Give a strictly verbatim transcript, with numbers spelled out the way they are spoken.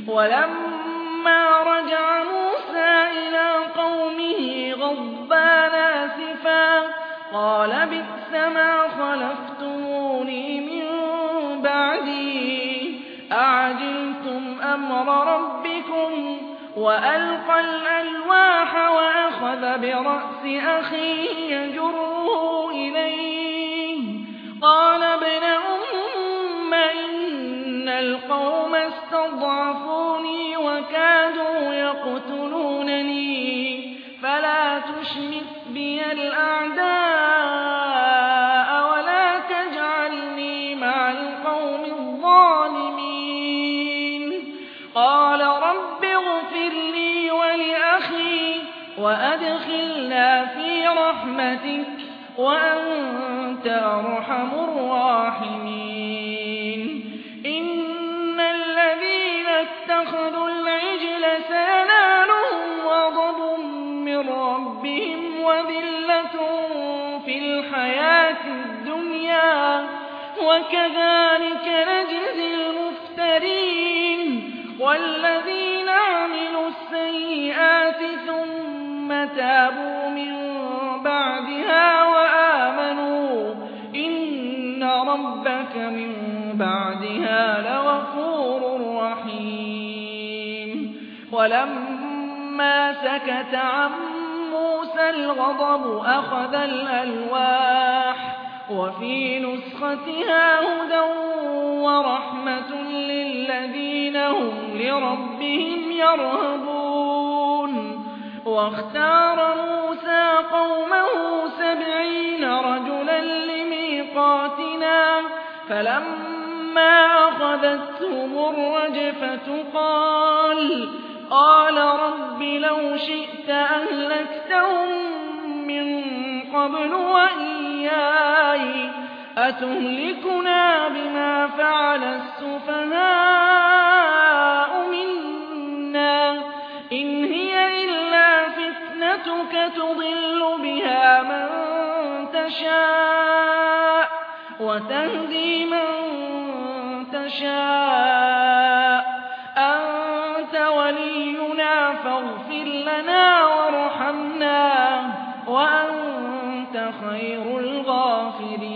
ولما رجع موسى إلى قومه غضبان آسفا قال بئس ما خلفتموني من بعدي أعجلتم أمر ربكم وألقى الألواح وأخذ برأس أخيه يجره إليه قال ابن أم إن القوم استضعفوني وكادوا يقتلونني فلا تشمت بي الأعداء ولا تجعلني مع القوم الظالمين قال رب اغفر لي ولأخي وأدخلنا في رحمتك وأنت أرحم الراحمين إن الذين اتخذوا العجل سينالهم غضب من ربهم وذلة في الحياة الدنيا وكذلك نجزي المفترين والذين عملوا السيئات ثم تابوا من بعدها وآمنوا إن ربك من بعدها لغفور رحيم ولما سكت عن موسى الغضب أخذ الألواح وفي نسختها هدى ورحمة للذين هم لربهم يرهبون واختار موسى قومه سبعين رجلا لميقاتنا فلما أخذتهم الرجفة قال قال رب لو شئت أهلكتهم من قبل وإياي أتهلكنا بما فعل السفهاء منا إن هي إلا فتنتك تضل بها من تشاء وتهدي من تشاء أنت ولينا فاغفر لنا وارحمنا وأنت خير الغافرين